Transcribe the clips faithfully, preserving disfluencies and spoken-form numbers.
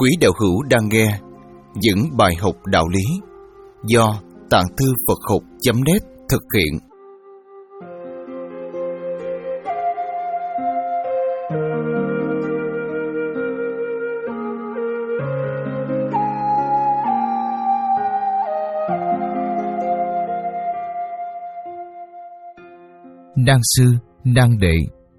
Quý đạo hữu đang nghe những bài học đạo lý do Tạng Thư Phật Học chấm net thực hiện. Đan sư, đan đệ.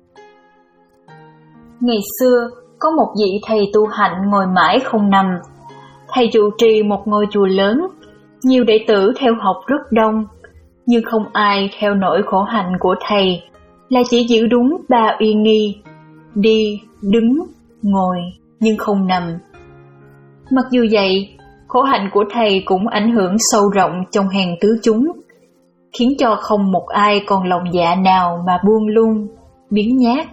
Ngày xưa, có một vị thầy tu hạnh ngồi mãi không nằm. Thầy trụ trì một ngôi chùa lớn, nhiều đệ tử theo học rất đông, nhưng không ai theo nổi khổ hạnh của thầy, là chỉ giữ đúng ba uy nghi: đi, đứng, ngồi, nhưng không nằm. Mặc dù vậy, khổ hạnh của thầy cũng ảnh hưởng sâu rộng trong hàng tứ chúng, khiến cho không một ai còn lòng dạ nào mà buông lung, biếng nhác.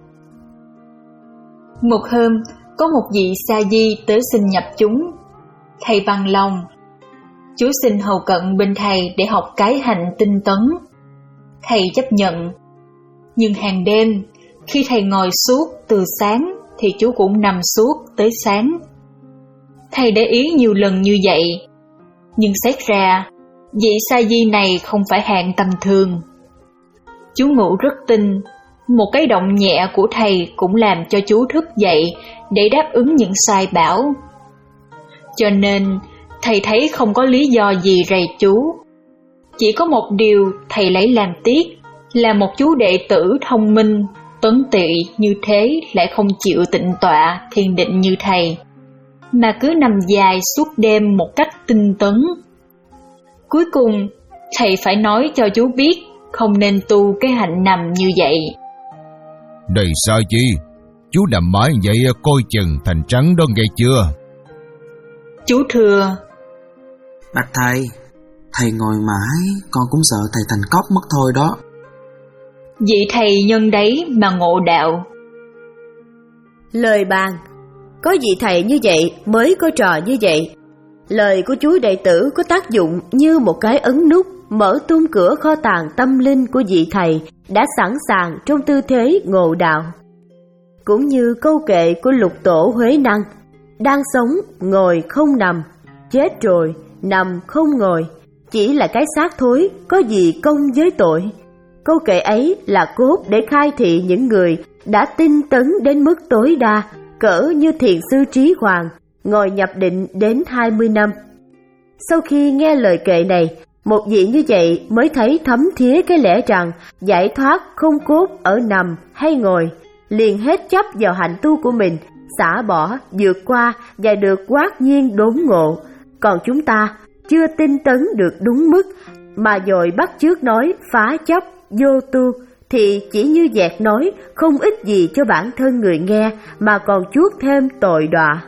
Một hôm, có một vị sa di tới xin nhập chúng. Thầy bằng lòng: "Chú xin hầu cận bên thầy để học cái hạnh tinh tấn." Thầy chấp nhận. Nhưng hàng đêm, khi thầy ngồi suốt từ sáng, thì chú cũng nằm suốt tới sáng. Thầy để ý nhiều lần như vậy, nhưng xét ra, vị sa di này không phải hạng tầm thường. Chú ngủ rất tinh, một cái động nhẹ của thầy cũng làm cho chú thức dậy để đáp ứng những sai bảo. Cho nên, thầy thấy không có lý do gì rầy chú. Chỉ có một điều thầy lấy làm tiếc, là một chú đệ tử thông minh, tuấn tị như thế lại không chịu tịnh tọa, thiền định như thầy, mà cứ nằm dài suốt đêm một cách tinh tấn. Cuối cùng, thầy phải nói cho chú biết không nên tu cái hạnh nằm như vậy. Này sao chi? Chú nằm mãi vậy coi chừng thành trắng đó nghe chưa? Chú thưa: Bạch thầy, thầy ngồi mãi, con cũng sợ thầy thành cóc mất thôi đó. Vị thầy nhân đấy mà ngộ đạo. Lời bàn: có vị thầy như vậy mới có trò như vậy. Lời của chú đệ tử có tác dụng như một cái ấn nút mở tung cửa kho tàng tâm linh của vị thầy đã sẵn sàng trong tư thế ngộ đạo. Cũng như câu kệ của lục tổ Huế Năng: đang sống ngồi không nằm, chết rồi nằm không ngồi, chỉ là cái xác thối, có gì công với tội. Câu kệ ấy là cốt để khai thị những người đã tinh tấn đến mức tối đa, cỡ như thiền sư Trí Hoàng, ngồi nhập định đến hai mươi năm. Sau khi nghe lời kệ này, một vị như vậy mới thấy thấm thía cái lẽ rằng giải thoát không cốt ở nằm hay ngồi, liền hết chấp vào hạnh tu của mình, xả bỏ, vượt qua và được quát nhiên đốn ngộ. Còn chúng ta chưa tinh tấn được đúng mức, mà dội bắt chước nói phá chấp, vô tu, thì chỉ như dẹt nói, không ích gì cho bản thân người nghe, mà còn chuốc thêm tội đọa.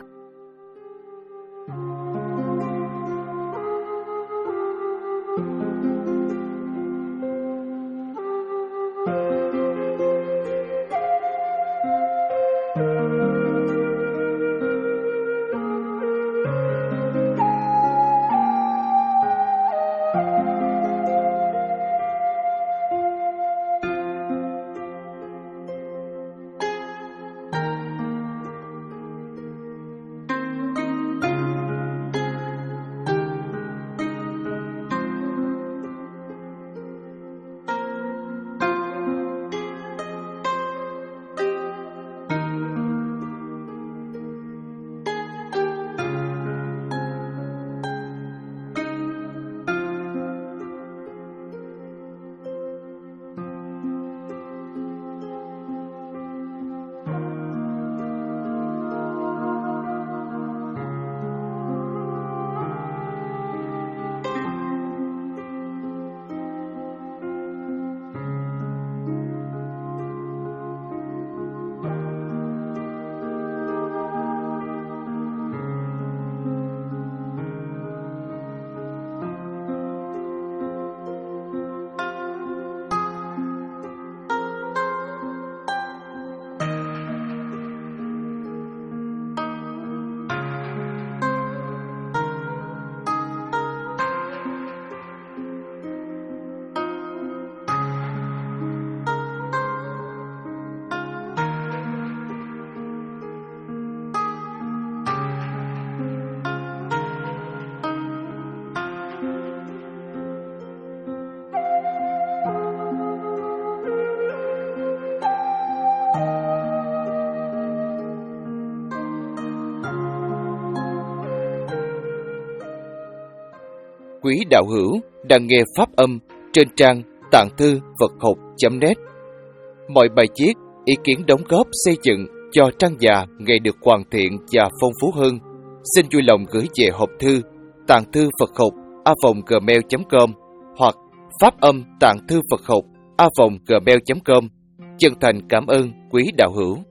quý đạo hữu đang nghe pháp âm trên trang tạng thư Phật học chấm net. Mọi bài viết, ý kiến đóng góp xây dựng cho trang già ngày được hoàn thiện và phong phú hơn, xin vui lòng gửi về hộp thư tạng thư Phật học a vòng gmail chấm com hoặc pháp âm tạng thư Phật học a vòng gmail chấm com. Chân thành cảm ơn quý đạo hữu.